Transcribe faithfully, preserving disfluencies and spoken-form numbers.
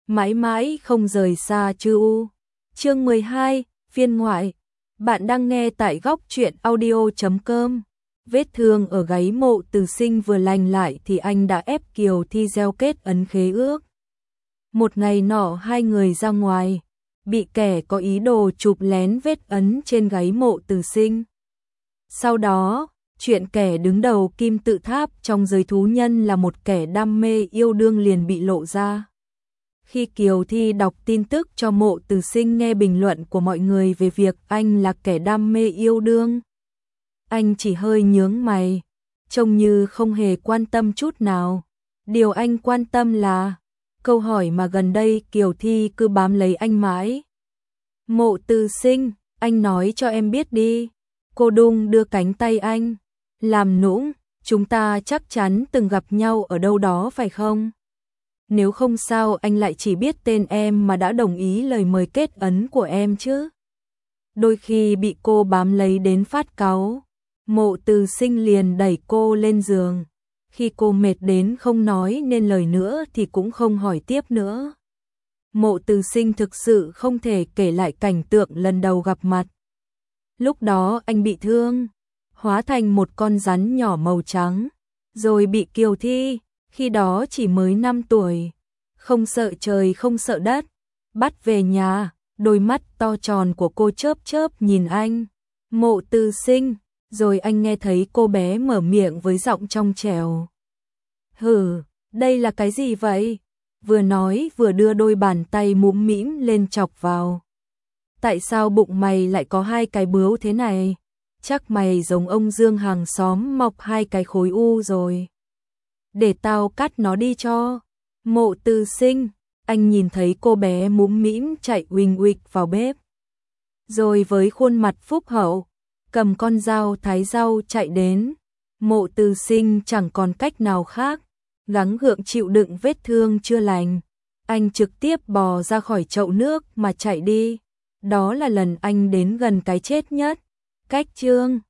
mãi mãi không rời xa Chư U. Chương mười hai, phiên ngoại. Bạn đang nghe tại góc truyện audio chấm com. Vết thương ở gáy Mộ Từ Sinh vừa lành lại thì anh đã ép Kiều Thi gieo kết ấn khế ước. Một ngày nọ hai người ra ngoài, bị kẻ có ý đồ chụp lén vết ấn trên gáy Mộ Từ Sinh. Sau đó, chuyện kẻ đứng đầu Kim Tự Tháp trong giới thú nhân là một kẻ đam mê yêu đương liền bị lộ ra. Khi Kiều Thi đọc tin tức cho Mộ Từ Sinh nghe bình luận của mọi người về việc anh là kẻ đam mê yêu đương, anh chỉ hơi nhướng mày, trông như không hề quan tâm chút nào. Điều anh quan tâm là câu hỏi mà gần đây Kiều Thi cứ bám lấy anh mãi. Mộ Từ Sinh, anh nói cho em biết đi. Cô đung đưa cánh tay anh, làm nũng, chúng ta chắc chắn từng gặp nhau ở đâu đó phải không? Nếu không sao anh lại chỉ biết tên em mà đã đồng ý lời mời kết ấn của em chứ? Đôi khi bị cô bám lấy đến phát cáu, Mộ Từ Sinh liền đẩy cô lên giường. Khi cô mệt đến không nói nên lời nữa thì cũng không hỏi tiếp nữa. Mộ Từ Sinh thực sự không thể kể lại cảnh tượng lần đầu gặp mặt. Lúc đó anh bị thương, hóa thành một con rắn nhỏ màu trắng, rồi bị Kiều Thi, khi đó chỉ mới năm tuổi, không sợ trời không sợ đất, bắt về nhà. Đôi mắt to tròn của cô chớp chớp nhìn anh. Mộ Từ Sinh, rồi anh nghe thấy cô bé mở miệng với giọng trong trẻo. Hừ, đây là cái gì vậy? Vừa nói vừa đưa đôi bàn tay mũm mĩm lên chọc vào. Tại sao bụng mày lại có hai cái bướu thế này? Chắc mày giống ông Dương hàng xóm mọc hai cái khối u rồi. Để tao cắt nó đi cho. Mộ Từ Sinh, anh nhìn thấy cô bé mũm mĩm chạy uỳnh uịch vào bếp. Rồi với khuôn mặt phúc hậu, cầm con dao thái rau chạy đến. Mộ Từ Sinh chẳng còn cách nào khác, gắng gượng chịu đựng vết thương chưa lành. Anh trực tiếp bò ra khỏi chậu nước mà chạy đi. Đó là lần anh đến gần cái chết nhất. Cách chương